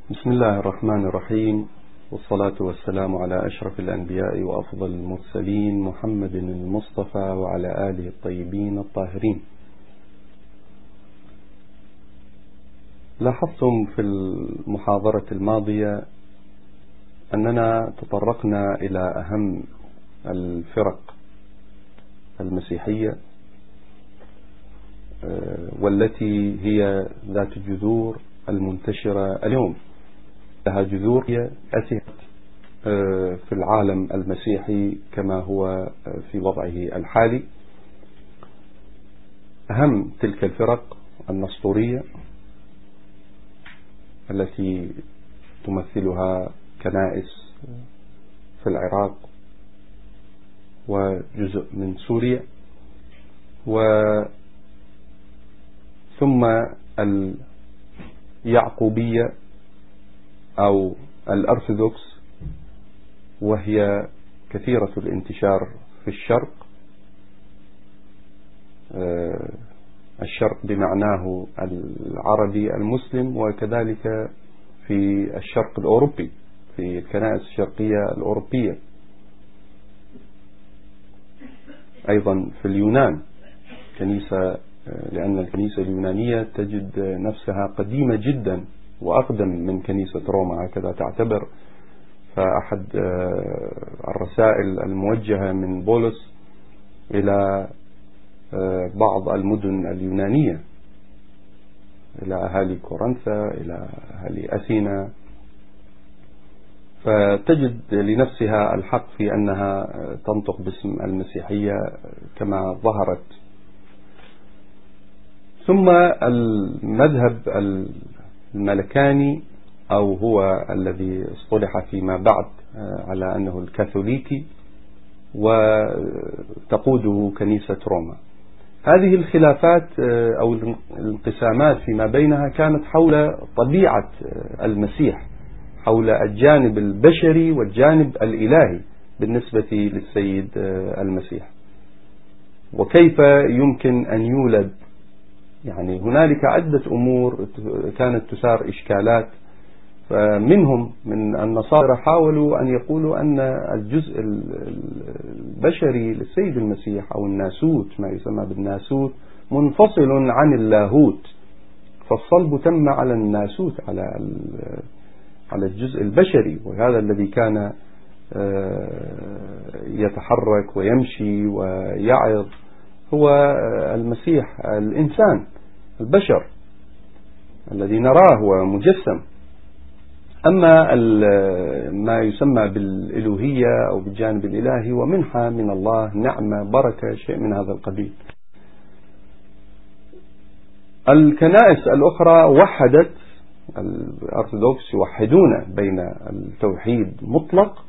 بسم الله الرحمن الرحيم، والصلاة والسلام على أشرف الأنبياء وأفضل المرسلين محمد المصطفى وعلى آله الطيبين الطاهرين. لاحظتم في المحاضرة الماضية أننا تطرقنا إلى أهم الفرق المسيحية والتي هي ذات الجذور المنتشرة اليوم، لها جذور أسست في العالم المسيحي كما هو في وضعه الحالي. أهم تلك الفرق النسطورية التي تمثلها كنائس في العراق وجزء من سوريا، ثم اليعقوبية أو الأرثوذكس، وهي كثيرة الانتشار في الشرق بمعناه العربي المسلم، وكذلك في الشرق الأوروبي في الكنائس الشرقية الأوروبية، أيضا في اليونان كنيسة، لأن الكنيسة اليونانية تجد نفسها قديمة جدا وأقدم من كنيسة روما، هكذا تعتبر. فأحد الرسائل الموجهة من بولس إلى بعض المدن اليونانية، إلى أهالي كورنثا، إلى أهالي أثينا، فتجد لنفسها الحق في أنها تنطق باسم المسيحية كما ظهرت. ثم المذهب الملكاني، أو هو الذي اصطلح فيما بعد على أنه الكاثوليكي، وتقوده كنيسة روما. هذه الخلافات أو الانقسامات فيما بينها كانت حول طبيعة المسيح، حول الجانب البشري والجانب الإلهي بالنسبة للسيد المسيح، وكيف يمكن أن يولد. يعني هنالك عدة أمور كانت تثار إشكالات، فمنهم من النصارى حاولوا أن يقولوا أن الجزء البشري للسيد المسيح أو الناسوت، ما يسمى بالناسوت، منفصل عن اللاهوت، فالصلب تم على الناسوت، على الجزء البشري، وهذا الذي كان يتحرك ويمشي ويعظ هو المسيح، الإنسان البشر الذي نراه ومجسم. أما ما يسمى بالإلوهية أو بالجانب الإلهي ومنحة من الله، نعمة، بركة، شيء من هذا القبيل. الكنائس الأخرى وحدت، الأرثوذكس يوحدون بين التوحيد مطلق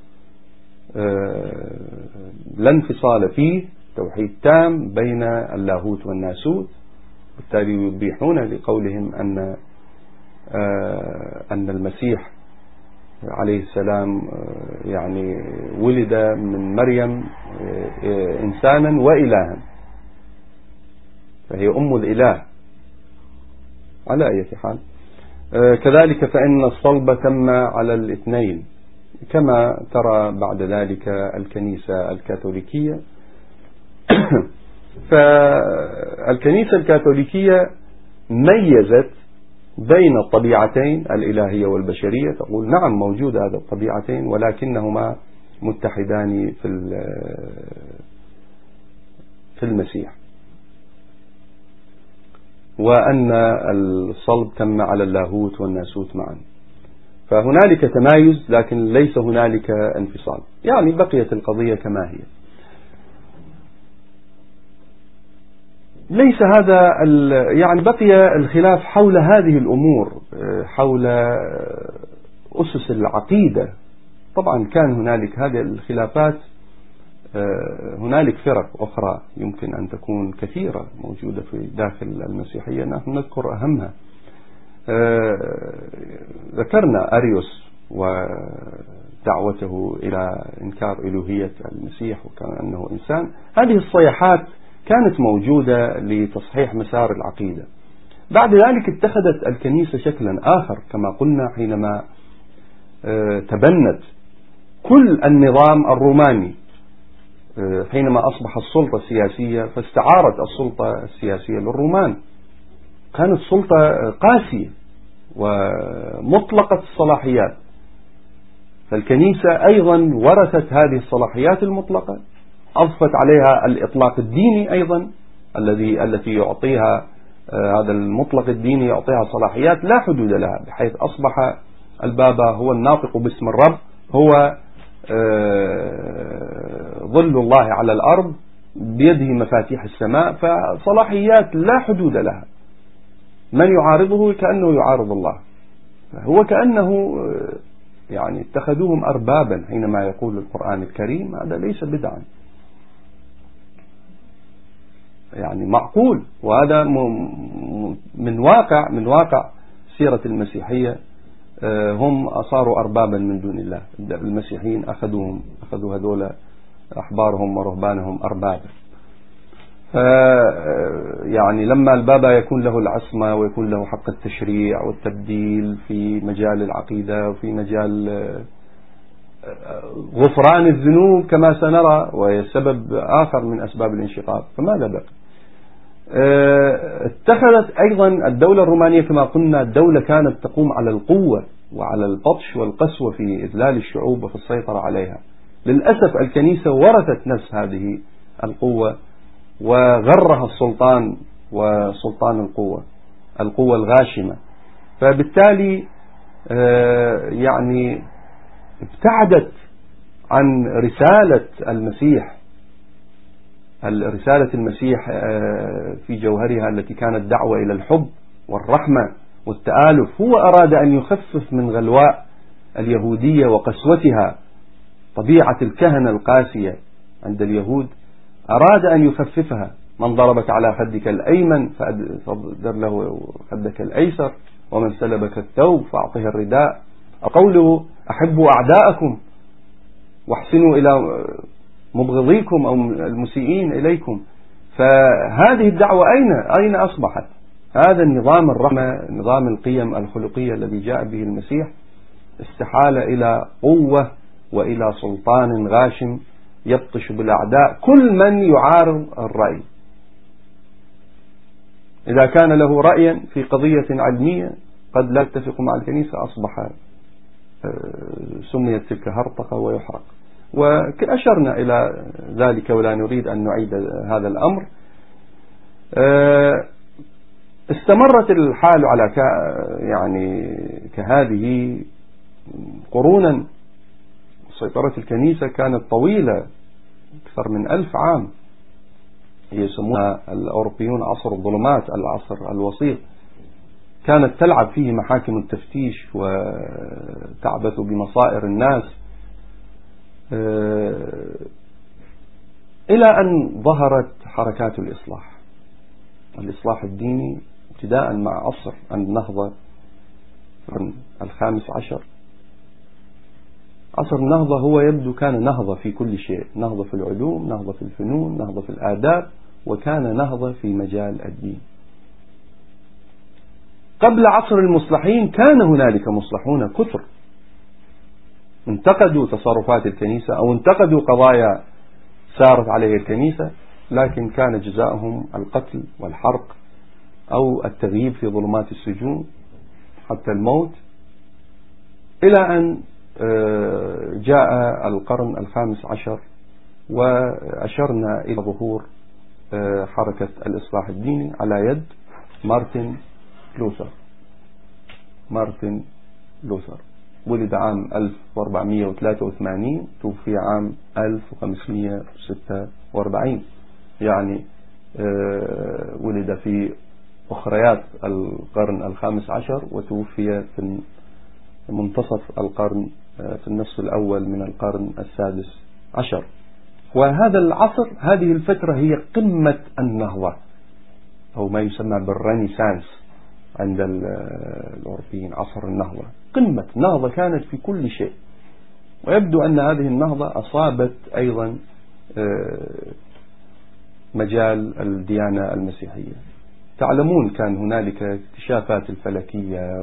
لا انفصال فيه، توحيد تام بين اللاهوت والناسوت، بالتالي يبيحون لقولهم أن المسيح عليه السلام يعني ولد من مريم إنسانا وإلها، فهي أم الإله على أي حال. كذلك فإن الصلب تم على الاثنين، كما ترى بعد ذلك الكنيسة الكاثوليكية. فالكنيسة الكاثوليكية ميزت بين الطبيعتين الإلهية والبشرية، تقول نعم موجود هذا الطبيعتين ولكنهما متحدان في المسيح، وأن الصلب تم على اللاهوت والناسوت معا. فهنالك تمايز لكن ليس هنالك انفصال، يعني بقيت القضية كما هي. ليس هذا يعني بقي الخلاف حول هذه الأمور، حول أسس العقيدة. طبعا كان هنالك هذه الخلافات، هنالك فرق أخرى يمكن أن تكون كثيرة موجودة في داخل المسيحية، نحن نذكر أهمها. ذكرنا أريوس ودعوته إلى إنكار إلوهية المسيح وكأنه إنسان. هذه الصيحات كانت موجودة لتصحيح مسار العقيدة. بعد ذلك اتخذت الكنيسة شكلا آخر كما قلنا حينما تبنت كل النظام الروماني. حينما أصبح السلطة السياسية فاستعارت السلطة السياسية للرومان. كانت سلطة قاسية ومطلقة الصلاحيات، فالكنيسة أيضا ورثت هذه الصلاحيات المطلقة، أضفت عليها الإطلاق الديني أيضا التي يعطيها هذا المطلق الديني، يعطيها صلاحيات لا حدود لها، بحيث أصبح البابا هو الناطق باسم الرب، هو ظل الله على الأرض، بيده مفاتيح السماء، فصلاحيات لا حدود لها. من يعارضه كأنه يعارض الله، هو كأنه يعني اتخذوهم أربابا حينما يقول القرآن الكريم. هذا ليس بدعا، يعني معقول، وهذا من واقع سيرة المسيحية. هم صاروا أربابا من دون الله. المسيحيين أخذوا هذول أحبارهم ورهبانهم أربابا. يعني لما البابا يكون له العصمة ويكون له حق التشريع والتبديل في مجال العقيدة وفي مجال غفران الذنوب كما سنرى، وهي سبب آخر من أسباب الانشقاق، فماذا بقى؟ اتخذت أيضا الدولة الرومانية كما قلنا الدولة كانت تقوم على القوة وعلى البطش والقسوة في إذلال الشعوب وفي السيطرة عليها. للأسف الكنيسة ورثت نفس هذه القوة وغرها السلطان وسلطان القوة الغاشمة، فبالتالي يعني ابتعدت عن رسالة المسيح. رسالة المسيح في جوهرها التي كانت دعوة إلى الحب والرحمة والتآلف. هو أراد أن يخفف من غلواء اليهودية وقسوتها، طبيعة الكهنة القاسية عند اليهود، أراد أن يخففها. من ضربك على خدك الأيمن فأدر له خدك الأيسر، ومن سلبك الثوب فأعطه الرداء. قوله أحبوا أعداءكم واحسنوا إلى مبغضيكم أو المسيئين إليكم. فهذه الدعوة أين أصبحت؟ هذا النظام الرحمة، نظام القيم الخلقية الذي جاء به المسيح، استحال إلى قوة وإلى سلطان غاشم يبطش بالأعداء كل من يعارض الرأي. إذا كان له رأيا في قضية علمية قد لا يتفق مع الكنيسة أصبح سميت تلك هرطقة ويحرق. وأشرنا إلى ذلك ولا نريد أن نعيد هذا الأمر. استمرت الحال على يعني كهذه قرونا. سيطرة الكنيسة كانت طويلة أكثر من 1000 عام، يسمونها الأوروبيون عصر الظلمات، العصر الوسيط. كانت تلعب فيه محاكم التفتيش وتعبث بمصائر الناس، إلى أن ظهرت حركات الإصلاح الديني، ابتداء مع عصر النهضة الخامس عشر. عصر النهضة هو يبدو كان نهضة في كل شيء، نهضة في العلوم، نهضة في الفنون، نهضة في الآداب، وكان نهضة في مجال الدين. قبل عصر المصلحين كان هنالك مصلحون كثر انتقدوا تصرفات الكنيسة أو انتقدوا قضايا سارت عليه الكنيسة، لكن كان جزاؤهم القتل والحرق أو التغييب في ظلمات السجون حتى الموت، إلى أن جاء القرن الخامس عشر وأشرنا إلى ظهور حركة الإصلاح الديني على يد مارتن لوثر. ولد عام 1483، توفي عام 1546، يعني ولد في أخريات القرن الخامس عشر وتوفي في منتصف القرن في النصف الأول من القرن السادس عشر. وهذا العصر، هذه الفترة هي قمة النهضة أو ما يسمى بالرينيسانس عند الأوروبيين. عصر النهضة، قمة النهضة كانت في كل شيء. ويبدو أن هذه النهضة أصابت أيضا مجال الديانة المسيحية. تعلمون كان هنالك اكتشافات الفلكية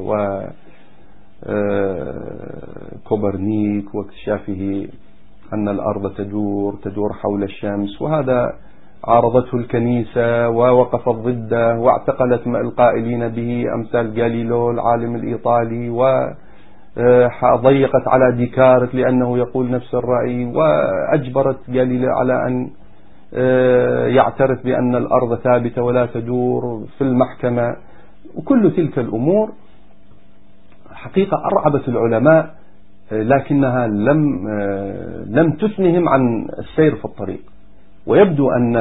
وكوبرنيك واكتشافه أن الأرض تدور حول الشمس، وهذا عارضته الكنيسة ووقفت ضده واعتقلت القائلين به أمثال جاليليو العالم الإيطالي، وضيقت على ديكارت لأنه يقول نفس الرأي، وأجبرت جاليليو على أن يعترف بأن الأرض ثابتة ولا تدور في المحكمة. وكل تلك الأمور حقيقة أرعبت العلماء، لكنها لم تثنهم عن السير في الطريق. ويبدو أن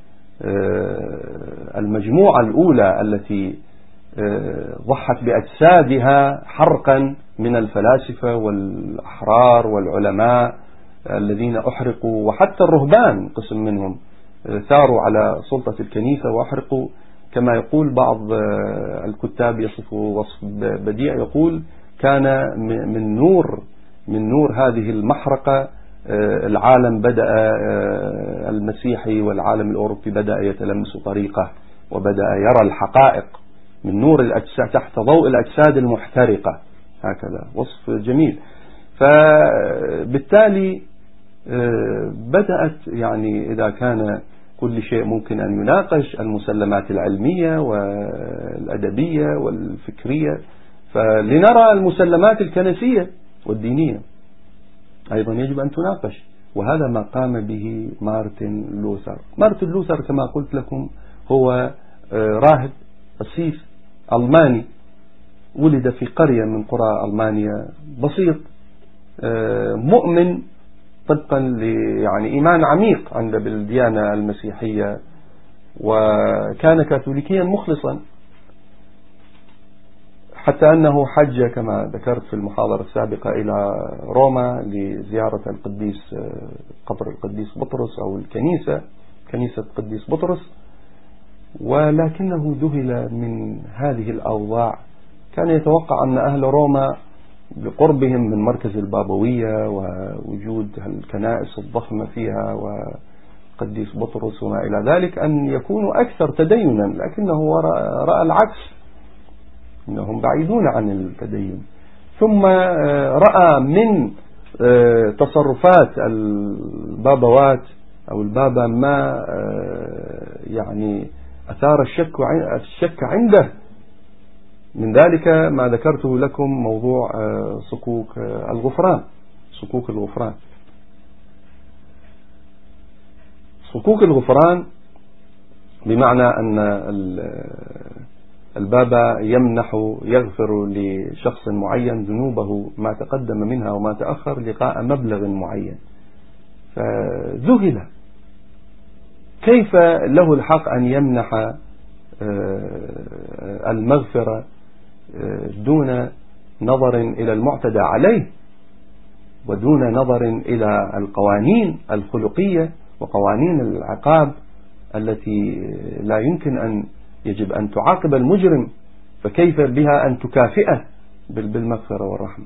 المجموعة الأولى التي ضحت بأجسادها حرقا من الفلاسفة والأحرار والعلماء الذين أحرقوا، وحتى الرهبان قسم منهم ثاروا على سلطة الكنيسة وأحرقوا، كما يقول بعض الكتاب يصفوا وصف بديع، يقول كان من نور هذه المحرقة العالم بدأ المسيحي والعالم الأوروبي بدأ يتلمس طريقه وبدأ يرى الحقائق من نور الأجساد تحت ضوء الأجساد المحترقة. هكذا وصف جميل. فبالتالي بدأت يعني إذا كان كل شيء ممكن أن يناقش المسلمات العلمية والأدبية والفكرية، فلنرى المسلمات الكنسية والدينية أيضا يجب أن تناقش. وهذا ما قام به مارتن لوثر كما قلت لكم هو راهب قسيس ألماني، ولد في قرية من قرى ألمانيا، بسيط، مؤمن طبقا يعني إيمان عميق عنده بالديانة المسيحية، وكان كاثوليكيا مخلصا، حتى أنه حج كما ذكرت في المحاضرة السابقة إلى روما لزيارة القديس قبر القديس بطرس أو كنيسة القديس بطرس، ولكنه ذهل من هذه الأوضاع. كان يتوقع أن أهل روما بقربهم من مركز البابوية ووجود الكنائس الضخمة فيها وقديس بطرس وما إلى ذلك أن يكونوا أكثر تدينا، لكنه رأى العكس، إنهم بعيدون عن التدين. ثم رأى من تصرفات البابوات أو البابا ما يعني أثار الشك عنده. من ذلك ما ذكرته لكم موضوع صكوك الغفران. صكوك الغفران بمعنى أن البابا يغفر لشخص معين ذنوبه ما تقدم منها وما تأخر لقاء مبلغ معين. فذهل كيف له الحق أن يمنح المغفرة دون نظر إلى المعتدى عليه ودون نظر إلى القوانين الخلقية وقوانين العقاب التي لا يمكن أن يجب أن تعاقب المجرم، فكيف بها أن تكافئه بالمغفرة والرحمة؟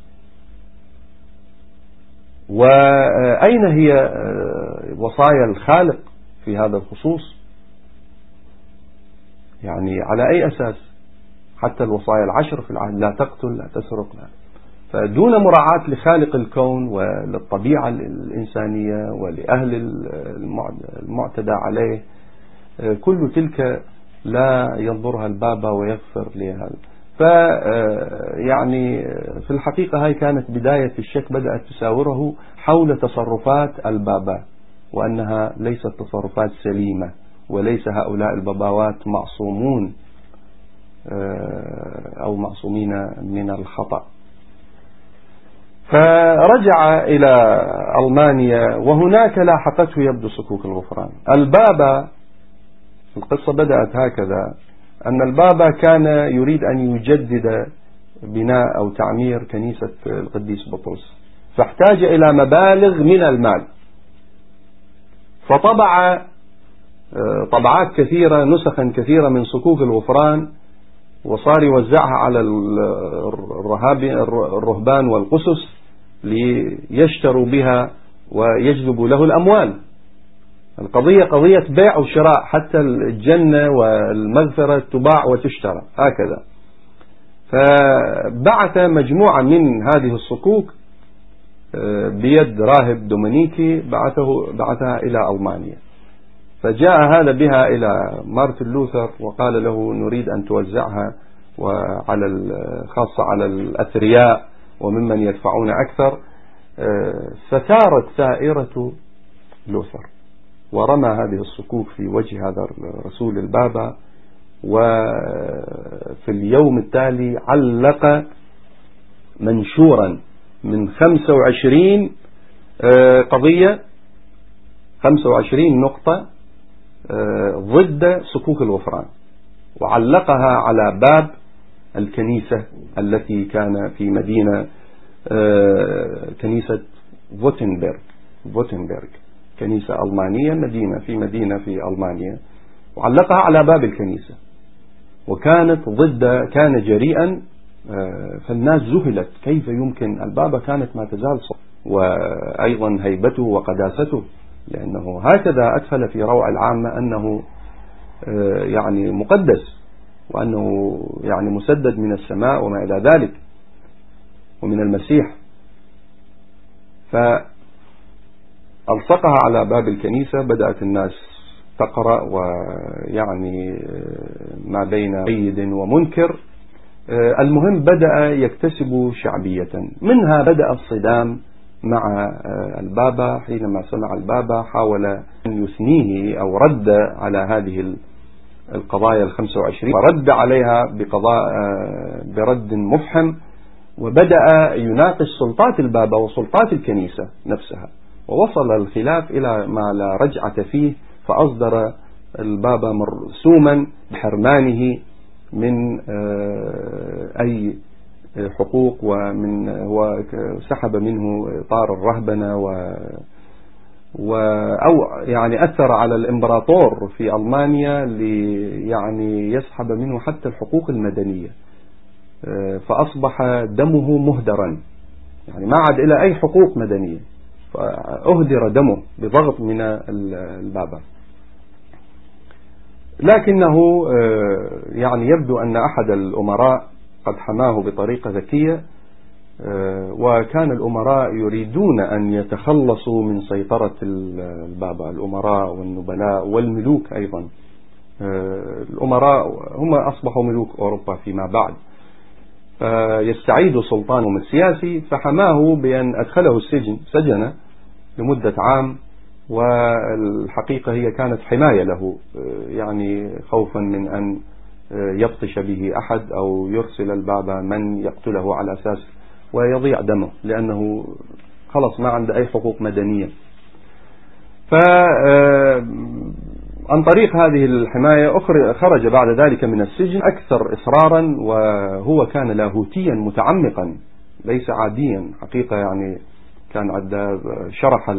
وأين هي وصايا الخالق في هذا الخصوص؟ يعني على أي أساس؟ حتى الوصايا العشر في العهد، لا تقتل، لا تسرق، لا. فدون مراعاة لخالق الكون وللطبيعة الإنسانية ولأهل المعتدى عليه، كل تلك لا ينظرها البابا ويغفر لها. يعني في الحقيقة هاي كانت بداية الشك بدأت تساوره حول تصرفات البابا، وأنها ليست تصرفات سليمة، وليس هؤلاء الباباوات معصومون أو معصومين من الخطأ. فرجع إلى ألمانيا، وهناك لاحقته يبدو صكوك الغفران. البابا، القصة بدأت هكذا، أن البابا كان يريد أن يجدد بناء أو تعمير كنيسة القديس بطرس، فاحتاج إلى مبالغ من المال، فطبع طبعات كثيرة، نسخا كثيرة من صكوك الغفران، وصار يوزعها على الرهبان والقسس ليشتروا بها ويجذبوا له الأموال. القضية قضية بيع وشراء، حتى الجنة والمغفرة تباع وتشترى هكذا. فبعث مجموعة من هذه الصكوك بيد راهب دومينيكي، بعثها إلى ألمانيا. فجاء هذا بها إلى مارتن لوثر وقال له نريد أن توزعها خاصة على الأثرياء وممن يدفعون أكثر. فثارت ثائرة لوثر ورمى هذه الصكوك في وجه هذا الرسول البابا، وفي اليوم التالي علق منشورا من 25 قضية، 25 نقطة ضد صكوك الغفران، وعلقها على باب الكنيسة التي كان في مدينة كنيسة فوتنبرغ، كنيسة ألمانية، مدينة في ألمانيا، وعلقها على باب الكنيسة، وكانت كان جريئا. فالناس ذهلت كيف يمكن، البابا كانت ما تزال صح، وأيضا هيبته وقداسته، لأنه هكذا أدخل في روع العامة أنه يعني مقدس، وأنه يعني مسدد من السماء وما إلى ذلك ومن المسيح. فألصقها على باب الكنيسة، بدأت الناس تقرأ، ويعني ما بين مؤيد ومنكر. المهم بدأ يكتسب شعبية. منها بدأ الصدام مع البابا، حينما سمع البابا حاول أن يثنيه أو رد على هذه القضايا 25، ورد عليها برد مفحم، وبدأ يناقش سلطات البابا وسلطات الكنيسة نفسها، ووصل الخلاف إلى ما لا رجعة فيه. فأصدر البابا مرسوما بحرمانه من أي حقوق، هو سحب منه طار الرهبنة أو يعني أثر على الإمبراطور في ألمانيا يعني يسحب منه حتى الحقوق المدنية، فأصبح دمه مهدرا، يعني ما عاد إلى أي حقوق مدنية، فأهدر دمه بضغط من البابا. لكنه يعني يبدو أن أحد الأمراء قد حماه بطريقة ذكية، وكان الأمراء يريدون أن يتخلصوا من سيطرة البابا، الأمراء والنبلاء والملوك أيضا. الأمراء هم أصبحوا ملوك أوروبا فيما بعد، يستعيدوا سلطانهم السياسي. فحماه بأن أدخله السجن، سجن لمدة عام، والحقيقة هي كانت حماية له، يعني خوفا من أن يبطش به أحد أو يرسل البابا من يقتله على أساس ويضيع دمه، لأنه خلص ما عنده أي حقوق مدنية. عن طريق هذه الحماية خرج بعد ذلك من السجن أكثر إصرارا، وهو كان لاهوتيا متعمقا ليس عاديا حقيقة، يعني كان عنده شرح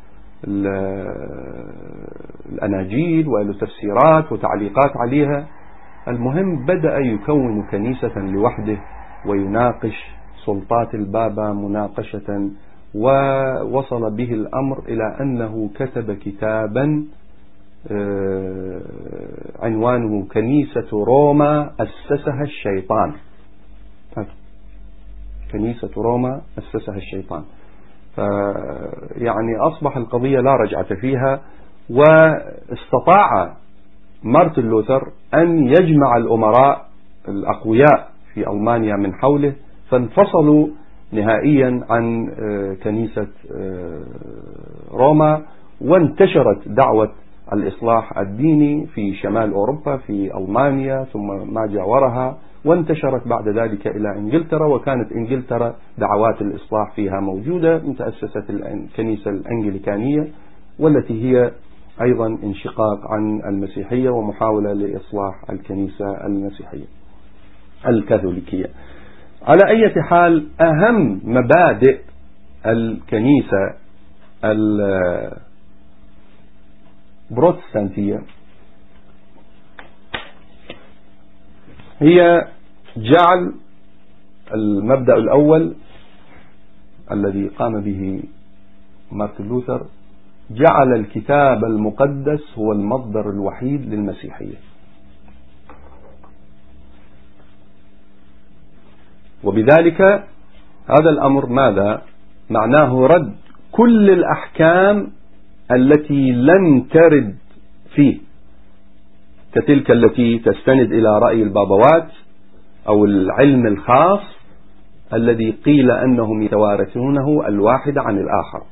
الأناجيل وله تفسيرات وتعليقات عليها. المهم بدأ يكون كنيسة لوحده ويناقش سلطات البابا مناقشة، ووصل به الأمر إلى أنه كتب كتابا عنوانه كنيسة روما أسسها الشيطان. كنيسة روما أسسها الشيطان. يعني أصبح القضية لا رجعة فيها، واستطاع مارتن لوثر أن يجمع الأمراء الأقوياء في ألمانيا من حوله، فانفصلوا نهائيا عن كنيسة روما، وانتشرت دعوة الإصلاح الديني في شمال أوروبا، في ألمانيا ثم ما جاورها، وانتشرت بعد ذلك إلى إنجلترا. وكانت إنجلترا دعوات الإصلاح فيها موجودة، تأسست الكنيسة الأنجليكانية، والتي هي أيضا انشقاق عن المسيحية ومحاولة لإصلاح الكنيسة المسيحية الكاثوليكية. على أي حال، أهم مبادئ الكنيسة البروتستانتية هي جعل المبدأ الأول الذي قام به مارتن لوثر جعل الكتاب المقدس هو المصدر الوحيد للمسيحية. وبذلك هذا الأمر ماذا معناه؟ رد كل الأحكام التي لم ترد فيه، كتلك التي تستند إلى رأي البابوات أو العلم الخاص الذي قيل أنهم يتوارثونه الواحد عن الآخر.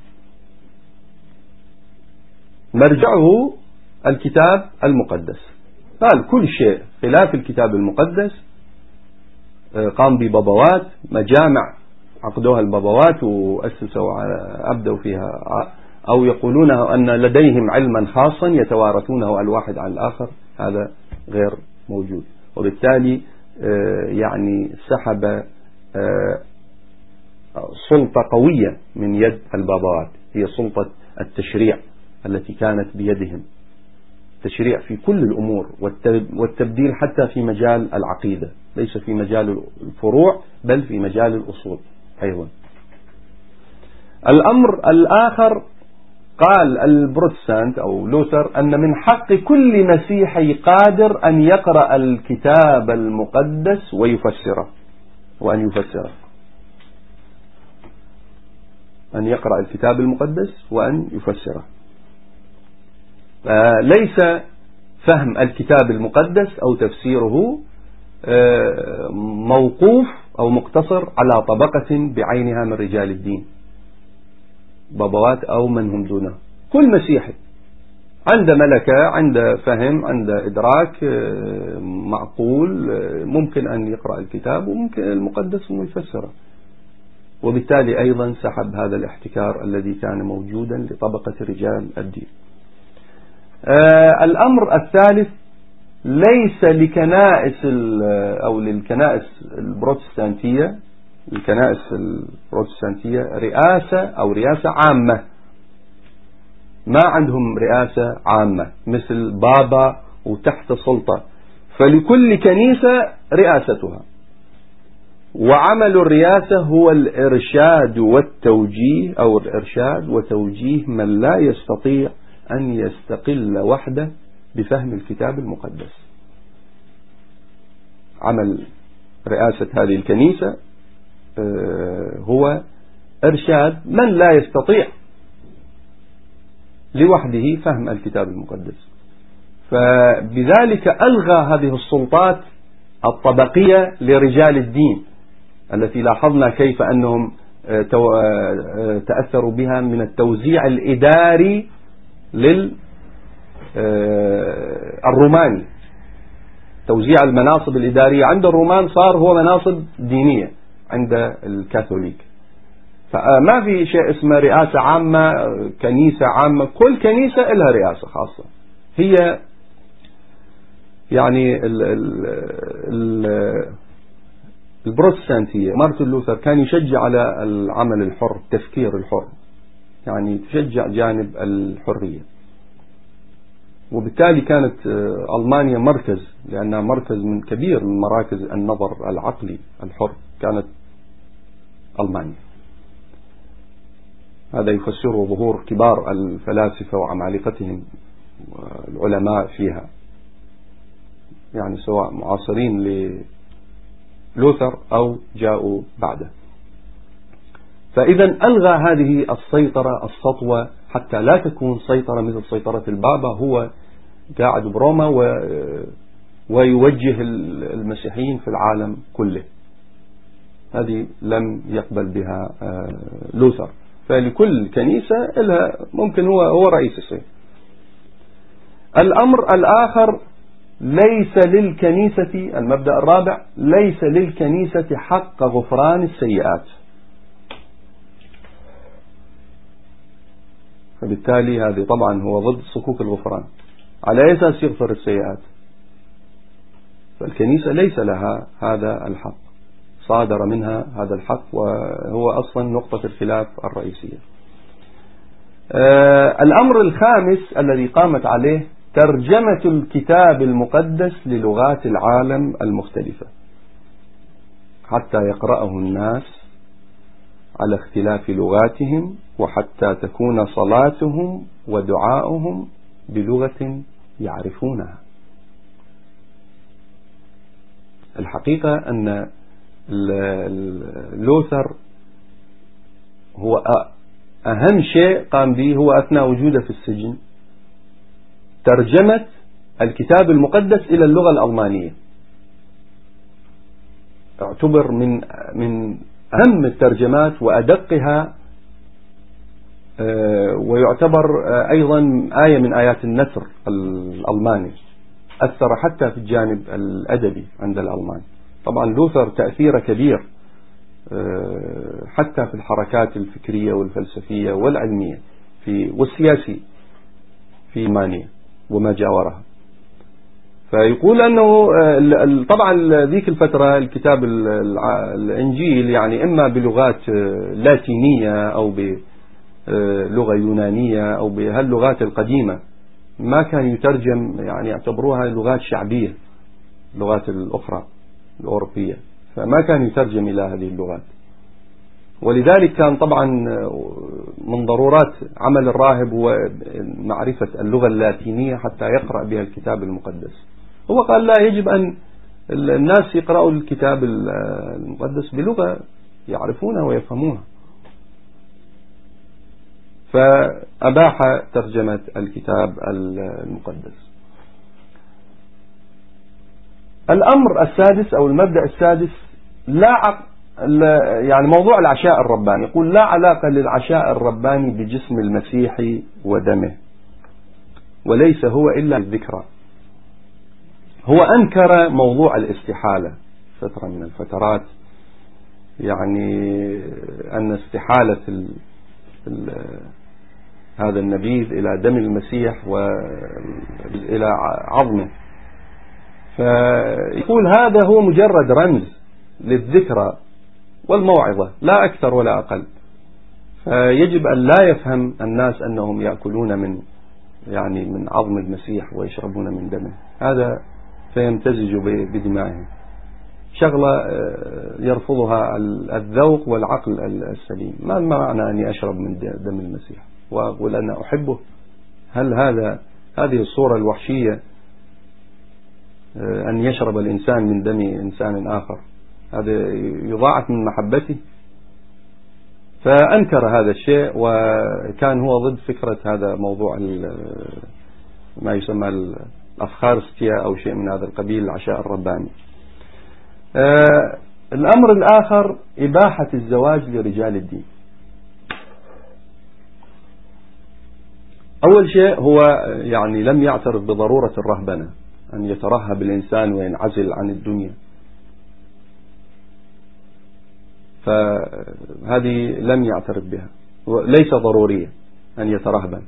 مرجعه الكتاب المقدس، قال كل شيء خلاف الكتاب المقدس قام ببابوات، مجامع عقدوها البابوات وأسسوا أبدوا فيها، أو يقولون أن لديهم علما خاصا يتوارثونه الواحد عن الآخر، هذا غير موجود. وبالتالي يعني سحب سلطة قوية من يد البابوات، هي سلطة التشريع التي كانت بيدهم، تشريع في كل الأمور والتبديل حتى في مجال العقيدة، ليس في مجال الفروع بل في مجال الأصول أيضا. الأمر الآخر قال البروتستانت أو لوثر أن من حق كل مسيحي قادر أن يقرأ الكتاب المقدس ويفسره، وأن يفسره، أن يقرأ الكتاب المقدس وأن يفسره. ليس فهم الكتاب المقدس أو تفسيره موقوف أو مقتصر على طبقة بعينها من رجال الدين، بابوات أو من هم دونه. كل مسيحي عند ملكة، عند فهم، عند إدراك معقول ممكن أن يقرأ الكتاب وممكن المقدس ويفسره. وبالتالي أيضا سحب هذا الاحتكار الذي كان موجودا لطبقة رجال الدين. الأمر الثالث، ليس لكنائس أو للكنائس البروتستانتية، الكنائس البروتستانتية رئاسة أو رئاسة عامة، ما عندهم رئاسة عامة مثل بابا وتحت سلطة، فلكل كنيسة رئاستها، وعمل الرئاسة هو الإرشاد والتوجيه، أو الإرشاد وتوجيه من لا يستطيع أن يستقل وحده بفهم الكتاب المقدس. عمل رئاسة هذه الكنيسة هو إرشاد من لا يستطيع لوحده فهم الكتاب المقدس. فبذلك ألغى هذه السلطات الطبقية لرجال الدين التي لاحظنا كيف أنهم تأثروا بها من التوزيع الإداري للروماني. توزيع المناصب الإدارية عند الرومان صار هو مناصب دينية عند الكاثوليك، فما في شيء اسمه رئاسة عامة، كنيسة عامة، كل كنيسة لها رئاسة خاصة. هي يعني البروتستانتية، مارتن لوثر كان يشجع على العمل الحر، التفكير الحر، يعني تشجع جانب الحرية. وبالتالي كانت ألمانيا مركز، لأنها مركز من كبير من مراكز النظر العقلي الحر، كانت ألمانيا. هذا يفسره ظهور كبار الفلاسفة وعمالقتهم والعلماء فيها، يعني سواء معاصرين للوثر أو جاءوا بعده. فإذا ألغى هذه السيطرة السطوة حتى لا تكون سيطرة مثل سيطرة البابا، هو قاعد بروما ويوجه المسيحيين في العالم كله. هذه لم يقبل بها لوثر، فلكل كنيسة لها ممكن هو رئيس الشيء. الأمر الآخر، ليس للكنيسة، المبدأ الرابع، ليس للكنيسة حق غفران السيئات. فبالتالي هذه طبعا هو ضد صكوك الغفران، على أي أساس يغفر السيئات؟ فالكنيسة ليس لها هذا الحق، صادر منها هذا الحق، وهو أصلا نقطة الخلاف الرئيسية. الأمر الخامس الذي قامت عليه ترجمة الكتاب المقدس للغات العالم المختلفة حتى يقرأه الناس على اختلاف لغاتهم، وحتى تكون صلاتهم ودعاؤهم بلغة يعرفونها. الحقيقة أن لوثر هو أهم شيء قام به هو أثناء وجوده في السجن ترجمة الكتاب المقدس إلى اللغة الألمانية. اعتبر من أهم الترجمات وأدقها، ويعتبر أيضا آية من آيات النثر الألماني، أثر حتى في الجانب الأدبي عند الألمان. طبعا لوثر تأثيره كبير حتى في الحركات الفكرية والفلسفية والعلمية والسياسي في ألمانيا وما جاورها. فيقول أنه طبعا ذيك الفترة الكتاب الإنجيل يعني إما بلغات لاتينية أو بلغة يونانية أو بهاللغات القديمة، ما كان يترجم، يعني يعتبروها لغات شعبية، اللغات الأخرى الأوروبية، فما كان يترجم إلى هذه اللغات. ولذلك كان طبعا من ضرورات عمل الراهب هو معرفة اللغة اللاتينية حتى يقرأ بها الكتاب المقدس. هو قال لا، يجب أن الناس يقرأوا الكتاب المقدس بلغة يعرفونها ويفهمونها، فأباح ترجمة الكتاب المقدس. الأمر السادس أو المبدأ السادس، يعني موضوع العشاء الرباني. يقول لا علاقة للعشاء الرباني بجسم المسيح ودمه، وليس هو إلا الذكرى. هو أنكر موضوع الاستحالة فترة من الفترات، يعني أن استحالة هذا النبيذ إلى دم المسيح وإلى عظمه. فيقول هذا هو مجرد رمز للذكرى والموعظة، لا أكثر ولا أقل. فيجب أن لا يفهم الناس أنهم يأكلون من عظم المسيح ويشربون من دمه، هذا فيمتزج بدمائهم، شغلة يرفضها الذوق والعقل السليم. ما معنى أني أشرب من دم المسيح وأقول أنا أحبه؟ هل هذه الصورة الوحشية أن يشرب الإنسان من دم إنسان آخر، هذا يضاعف من محبته؟ فأنكر هذا الشيء، وكان هو ضد فكرة هذا موضوع ما يسمى الأفخارستيا أو شيء من هذا القبيل، العشاء الرباني. الأمر الآخر إباحة الزواج لرجال الدين. أول شيء هو يعني لم يعترف بضرورة الرهبنة، أن يترهب الإنسان وينعزل عن الدنيا، فهذه لم يعترف بها، ليس ضرورية أن يترهبن.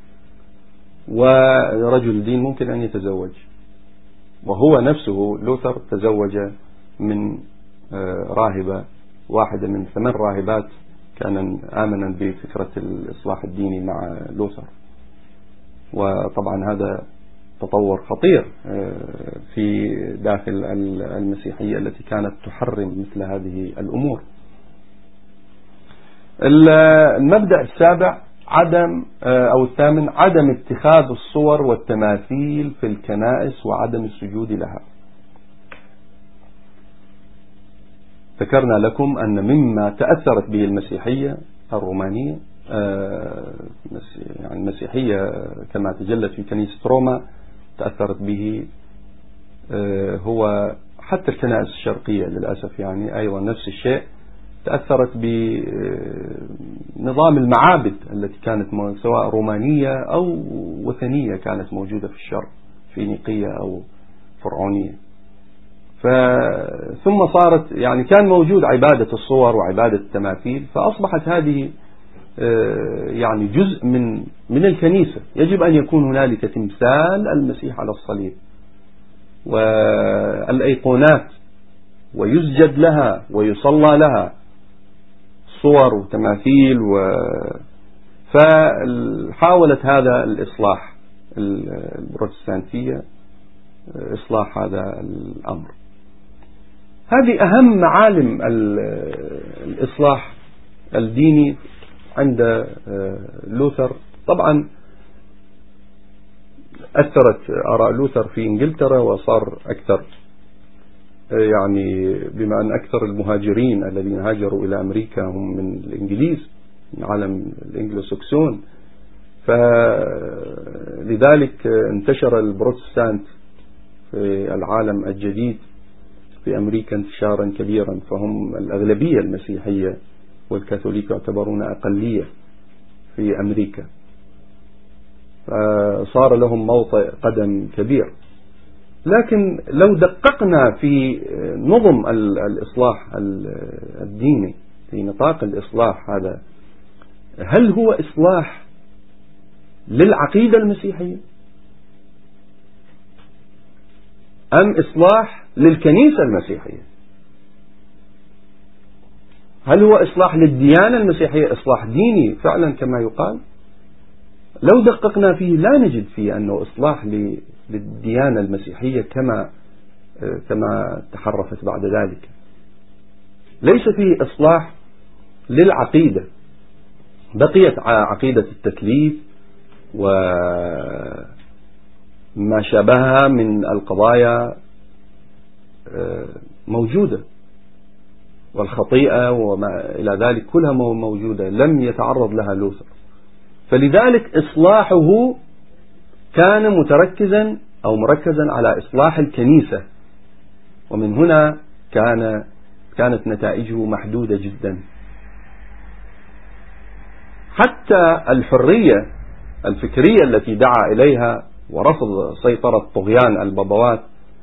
ورجل الدين ممكن أن يتزوج، وهو نفسه لوثر تزوج من راهبة واحدة من 8 راهبات كان آمنا بفكرة الإصلاح الديني مع لوثر. وطبعا هذا تطور خطير في داخل المسيحية التي كانت تحرم مثل هذه الأمور. المبدأ السابع أو الثامن، عدم اتخاذ الصور والتماثيل في الكنائس وعدم السجود لها. ذكرنا لكم أن مما تأثرت به المسيحية الرومانية، يعني المسيحية كما تجلت في كنيسة روما تأثرت به، هو حتى الكنائس الشرقية للأسف يعني أيضا نفس الشيء، تأثرت بنظام المعابد التي كانت سواء رومانية أو وثنية كانت موجودة في الشرق، فينيقية أو فرعونية. ثم صارت يعني كان موجود عبادة الصور وعبادة التماثيل، فأصبحت هذه يعني جزء من الكنيسة. يجب أن يكون هنالك تمثال المسيح على الصليب والأيقونات، ويسجد لها ويصلى لها، صور وتماثيل فحاولت هذا الإصلاح البروتستانتية إصلاح هذا الأمر. هذه أهم معالم الإصلاح الديني عند لوثر. طبعا أثرت آراء لوثر في إنجلترا وصار أكثر، يعني بما أن أكثر المهاجرين الذين هاجروا إلى أمريكا هم من الإنجليز، من عالم الإنجلوساكسون، فلذلك انتشر البروتستانت في العالم الجديد في أمريكا انتشارا كبيرا، فهم الأغلبية المسيحية، والكاثوليك يعتبرون أقلية في أمريكا، فصار لهم موطئ قدم كبير. لكن لو دققنا في نظم الإصلاح الديني في نطاق الإصلاح هذا، هل هو إصلاح للعقيدة المسيحية أم إصلاح للكنيسة المسيحية؟ هل هو إصلاح للديانة المسيحية، إصلاح ديني فعلا كما يقال؟ لو دققنا فيه لا نجد فيه أنه إصلاح للديانة المسيحية كما تحرفت بعد ذلك. ليس فيه إصلاح للعقيدة، بقيت عقيدة التثليث وما شابهها من القضايا موجودة، والخطيئة وما إلى ذلك كلها موجودة، لم يتعرض لها لوثر. فلذلك إصلاحه كان مركزا على إصلاح الكنيسة، ومن هنا كانت نتائجه محدودة جدا. حتى الحرية الفكرية التي دعا إليها ورفض سيطرة طغيان البابوات،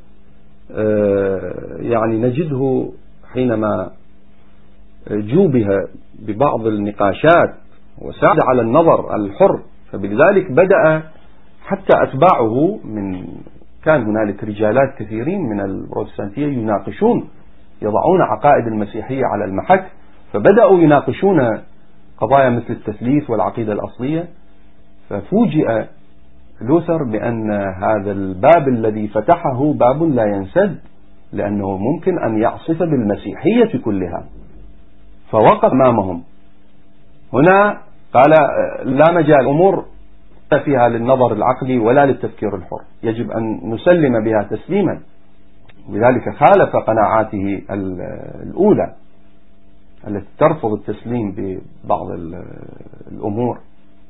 يعني نجده حينما جوبه ببعض النقاشات وساعد على النظر الحر، فبذلك بدأ حتى أتباعه كان هنالك رجالات كثيرين من البروتستانتية يناقشون، يضعون عقائد المسيحية على المحك، فبدأوا يناقشون قضايا مثل التثليث والعقيدة الأصلية. ففوجئ لوثر بأن هذا الباب الذي فتحه باب لا ينسد، لأنه ممكن أن يعصف بالمسيحية كلها، فوقف أمامهم. هنا قال لا مجال، أمور فيها للنظر العقلي ولا للتفكير الحر، يجب أن نسلم بها تسليما. ولذلك خالف قناعاته الأولى التي ترفض التسليم ببعض الأمور.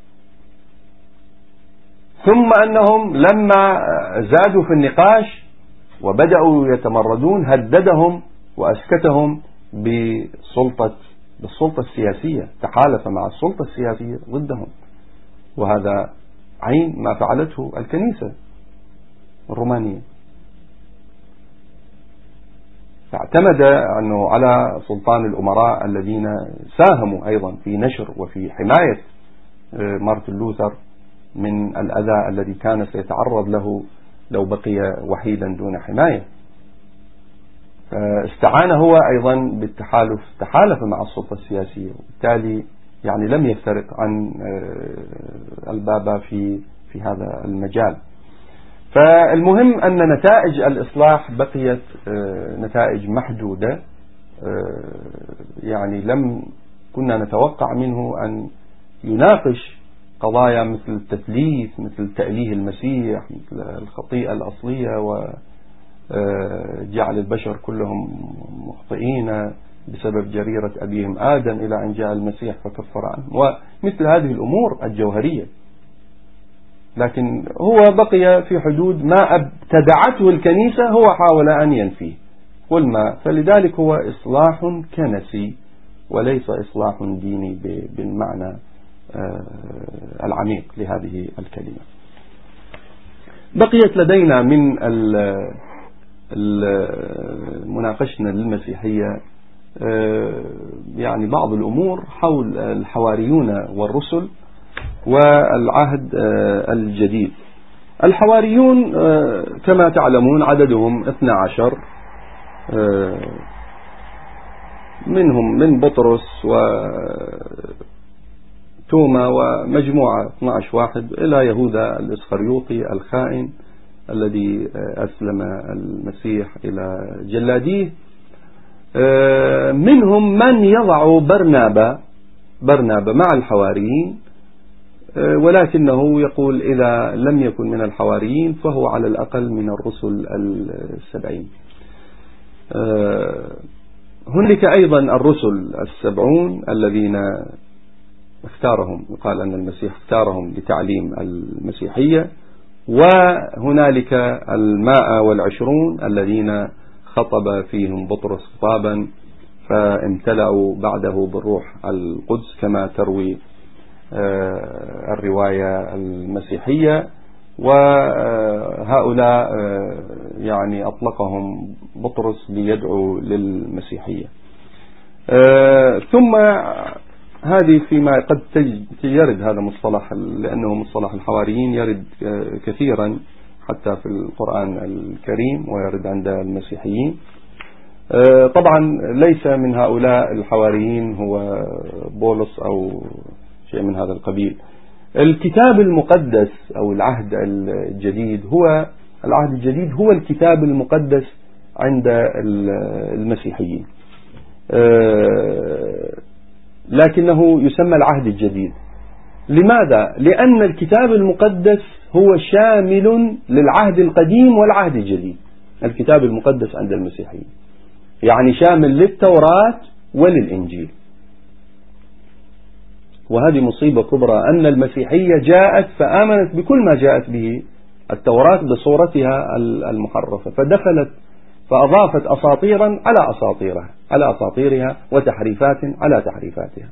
ثم أنهم لما زادوا في النقاش وبدأوا يتمردون هددهم وأسكتهم بالسلطة السياسية، تحالف مع السلطة السياسية ضدهم، وهذا عين ما فعلته الكنيسة الرومانية. فاعتمد أنه على سلطان الأمراء الذين ساهموا أيضا في نشر وفي حماية مارتن لوثر من الأذى الذي كان سيتعرض له لو بقي وحيدا دون حماية. استعان هو أيضا بالتحالف، تحالف مع السلطة السياسية، وبالتالي يعني لم يفترق عن البابا في هذا المجال. فالمهم أن نتائج الإصلاح بقيت نتائج محدودة، يعني كنا نتوقع منه أن يناقش قضايا مثل التثليث، مثل تأليه المسيح، مثل الخطيئة الأصلية وجعل البشر كلهم مخطئين بسبب جريرة أبيهم آدم إلى أن جاء المسيح فكفر عنه، ومثل هذه الأمور الجوهرية. لكن هو بقي في حدود ما ابتدعته الكنيسة، هو حاول أن ينفيه فلذلك هو إصلاح كنسي وليس إصلاح ديني بالمعنى العميق لهذه الكلمة. بقيت لدينا من مناقشنا للمسيحية يعني بعض الأمور حول الحواريون والرسل والعهد الجديد. الحواريون كما تعلمون عددهم 12، منهم من بطرس وتوما ومجموعة 12 واحد إلى يهوذا الإسخريوطي الخائن الذي أسلم المسيح إلى جلاديه. منهم من يضع برنابا مع الحواريين ولكنه يقول إذا لم يكن من الحواريين فهو على الأقل من الرسل 70. هناك أيضا الرسل 70 الذين اختارهم، يقال أن المسيح اختارهم لتعليم المسيحية، وهنالك 120 الذين خطب فيهم بطرس خطابا فامتلأوا بعده بالروح القدس كما تروي الرواية المسيحية، وهؤلاء يعني أطلقهم بطرس ليدعو للمسيحية. ثم هذه فيما قد يرد هذا مصطلح، لأنه مصطلح الحواريين يرد كثيرا حتى في القرآن الكريم ويرد عند المسيحيين. طبعا ليس من هؤلاء الحواريين هو بولس أو شيء من هذا القبيل. الكتاب المقدس أو العهد الجديد هو الكتاب المقدس عند المسيحيين، لكنه يسمى العهد الجديد. لماذا؟ لأن الكتاب المقدس هو شامل للعهد القديم والعهد الجديد. الكتاب المقدس عند المسيحيين يعني شامل للتوراة وللإنجيل، وهذه مصيبة كبرى أن المسيحية جاءت فآمنت بكل ما جاءت به التوراة بصورتها المحرفة، فدخلت فأضافت أساطيرا على أساطيرها وتحريفات على تحريفاتها.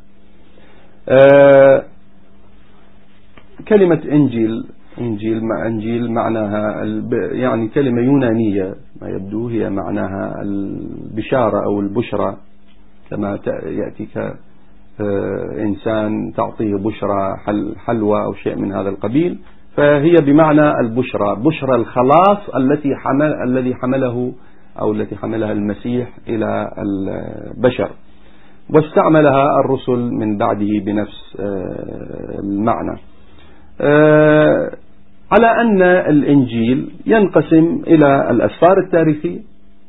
كلمة إنجيل معناها يعني كلمة يونانية ما يبدو، هي معناها البشارة أو البشرى، كما يأتيك إنسان تعطيه بشرى حلوى أو شيء من هذا القبيل، فهي بمعنى البشرى، بشرى الخلاص الذي حملها المسيح إلى البشر، واستعملها الرسل من بعده بنفس المعنى. على أن الإنجيل ينقسم إلى الأسفار التاريخية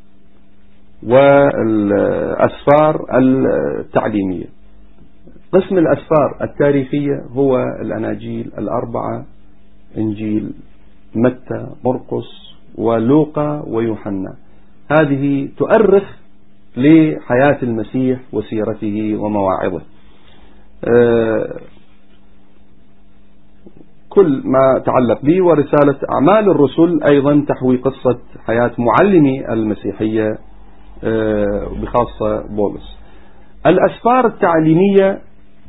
والأسفار التعليمية. قسم الأسفار التاريخية هو الأناجيل 4، إنجيل متى، مرقس، ولوقا، ويوحنا. هذه تؤرخ لحياة المسيح وسيرته ومواعظه. كل ما تعلق به، ورسالة أعمال الرسل أيضا تحوي قصة حياة معلمي المسيحية بخاصة بولس. الأسفار التعليمية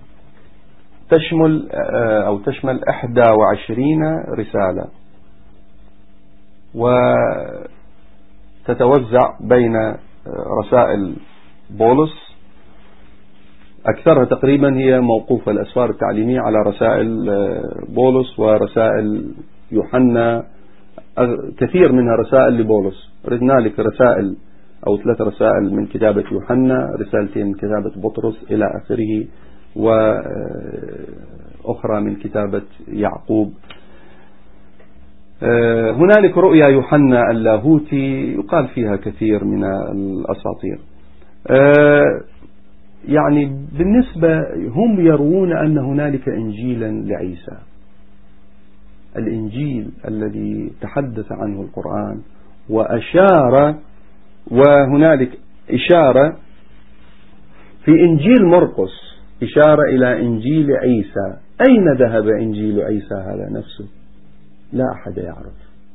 تشمل 21 رسالة، وتتوزع بين رسائل بولس، أكثرها تقريبا هي موقوفة الأسفار التعليمية على رسائل بولس ورسائل يوحنا، كثير منها رسائل لبولس. ردنا لك رسائل أو 3 رسائل من كتابة يوحنا، رسالتين من كتابة بطرس إلى آخره، وأخرى من كتابة يعقوب. هنالك رؤيا يوحنا اللاهوتي يقال فيها كثير من الأساطير. يعني بالنسبة هم يروون أن هنالك إنجيلا لعيسى، الإنجيل الذي تحدث عنه القرآن وأشار، وهنالك إشارة في إنجيل مرقس إشارة إلى إنجيل عيسى. أين ذهب إنجيل عيسى هذا نفسه؟ لا أحد يعرف،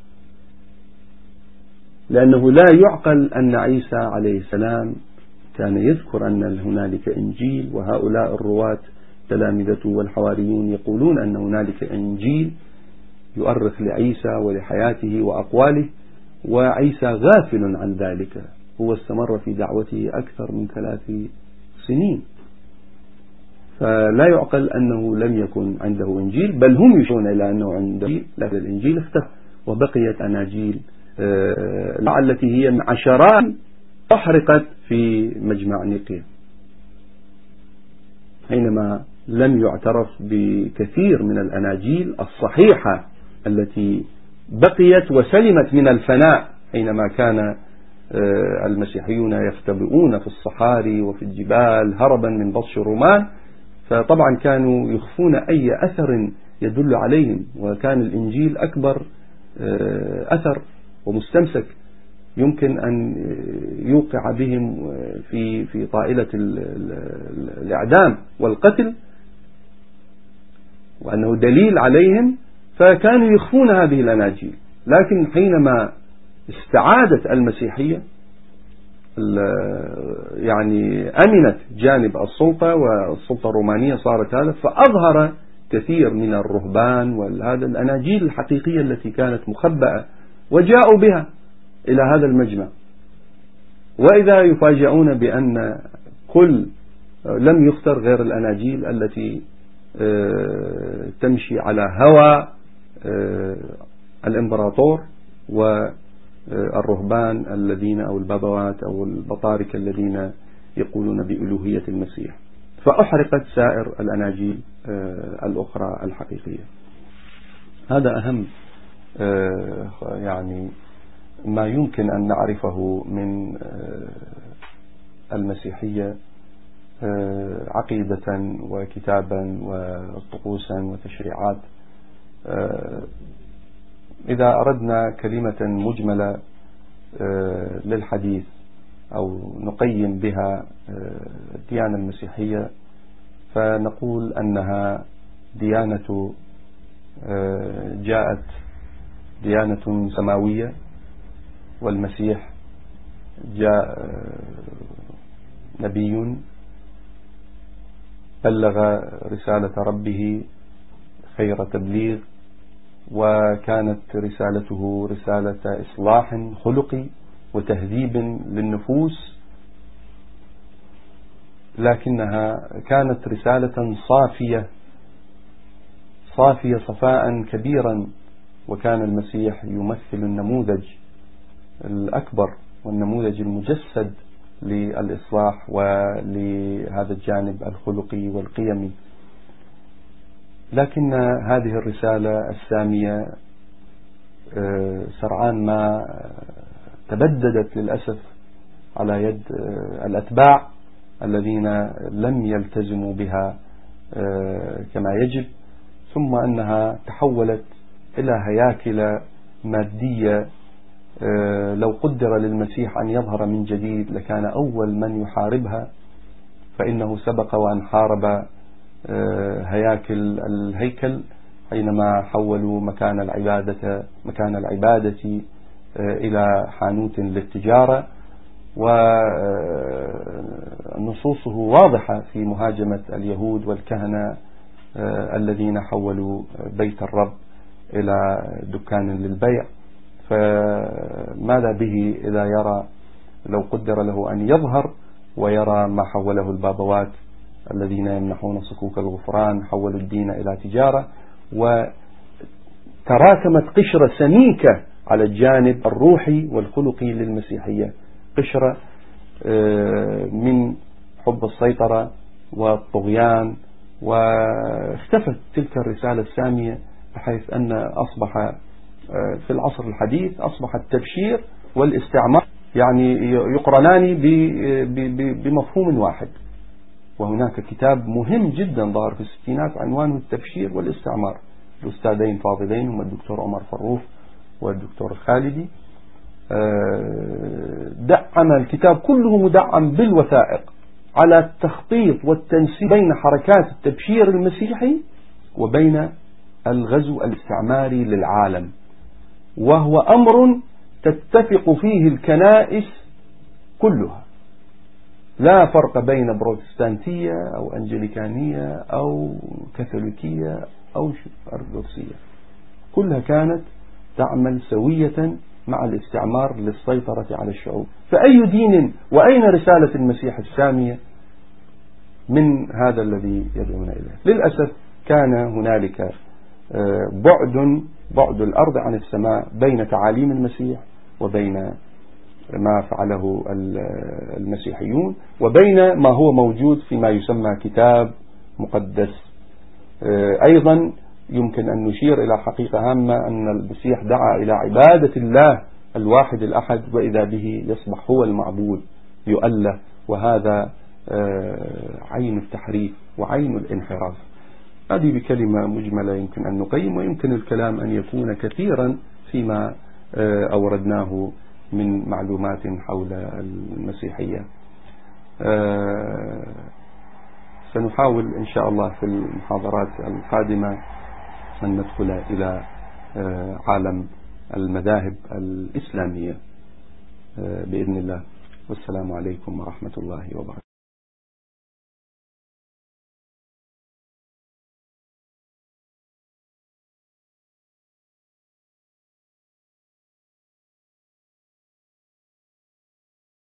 لأنه لا يعقل أن عيسى عليه السلام كان يذكر أن هنالك إنجيل، وهؤلاء الرواة تلامذته والحواريون يقولون أن هنالك إنجيل يؤرخ لعيسى ولحياته وأقواله، وعيسى غافل عن ذلك. هو استمر في دعوته أكثر من 3 سنين، فلا يعقل أنه لم يكن عنده إنجيل، بل هم يشون إلى أنه عنده إنجيل، لكن الإنجيل اختفى، وبقيت أناجيل التي هي عشرات أحرقت في مجمع نيقيا، حينما لم يعترف بكثير من الأناجيل الصحيحة التي بقيت وسلمت من الفناء، حينما كان المسيحيون يختبئون في الصحاري وفي الجبال هربا من بطش الرومان، فطبعا كانوا يخفون أي أثر يدل عليهم، وكان الإنجيل أكبر أثر ومستمسك يمكن أن يوقع بهم في طائلة الإعدام والقتل، وأنه دليل عليهم، فكانوا يخفون هذه الأناجيل. لكن حينما استعادت المسيحية يعني أمنت جانب السلطة، والسلطة الرومانية صارت هذا، فأظهر كثير من الرهبان وهذا الأناجيل الحقيقية التي كانت مخبأة، وجاءوا بها إلى هذا المجمع. وإذا يفاجئون بأن لم يختر غير الأناجيل التي تمشي على هوى الإمبراطور والرهبان الذين أو البابوات أو البطاركة الذين يقولون بألوهية المسيح، فأحرقت سائر الأناجيل الأخرى الحقيقية. هذا أهم يعني ما يمكن أن نعرفه من المسيحية عقيدة وكتابا وطقوسا وتشريعات. إذا أردنا كلمة مجملة للحديث أو نقيم بها الديانة المسيحية، فنقول أنها ديانة جاءت ديانة سماوية، والمسيح جاء نبي بلغ رسالة ربه خير تبليغ، وكانت رسالته رسالة إصلاح خلقي وتهذيب للنفوس، لكنها كانت رسالة صافية صفاء كبيرا. وكان المسيح يمثل النموذج الأكبر والنموذج المجسد للإصلاح ولهذا الجانب الخلقي والقيمي. لكن هذه الرسالة السامية سرعان ما تبددت للأسف على يد الأتباع الذين لم يلتزموا بها كما يجب، ثم أنها تحولت إلى هياكل مادية. لو قدر للمسيح أن يظهر من جديد لكان أول من يحاربها، فإنه سبق وأن حارب هياكل الهيكل حينما حولوا مكان العبادة إلى حانوت للتجارة، ونصوصه واضحة في مهاجمة اليهود والكهنة الذين حولوا بيت الرب إلى دكان للبيع. فماذا به إذا يرى لو قدر له أن يظهر ويرى ما حوله البابوات الذين يمنحون صكوك الغفران، حولوا الدين إلى تجارة، وتراكمت قشرة سميكة على الجانب الروحي والخلقي للمسيحية، قشرة من حب السيطرة والطغيان، واختفت تلك الرسالة السامية، بحيث أن أصبح في العصر الحديث أصبح التبشير والاستعمار يعني يقرنان بمفهوم واحد. وهناك كتاب مهم جدا ظهر في الستينات عنوانه التبشير والاستعمار، الأستاذين فاضلين هم الدكتور عمر فروف والدكتور الخالدي. دعم الكتاب كله مدعم بالوثائق على التخطيط والتنسيق بين حركات التبشير المسيحي وبين الغزو الاستعماري للعالم، وهو أمر تتفق فيه الكنائس كلها، لا فرق بين بروتستانتية أو أنجليكانية أو كاثوليكية أو أرثوذكسية، كلها كانت تعمل سوية مع الاستعمار للسيطرة على الشعوب. فأي دين وأين رسالة المسيح السامية من هذا الذي يدعون إليه؟ للأسف كان هنالك بعد الأرض عن السماء بين تعاليم المسيح وبين ما فعله المسيحيون وبين ما هو موجود فيما يسمى كتاب مقدس. أيضا يمكن أن نشير إلى حقيقة هامة، أن المسيح دعا إلى عبادة الله الواحد الأحد، وإذا به يصبح هو المعبود يؤله، وهذا عين التحريف وعين الانحراف. هذه بكلمة مجملة يمكن أن نقيم، ويمكن الكلام أن يكون كثيرا فيما أوردناه من معلومات حول المسيحية. سنحاول إن شاء الله في المحاضرات القادمة أن ندخل إلى عالم المذاهب الإسلامية بإذن الله. والسلام عليكم ورحمة الله وبركاته.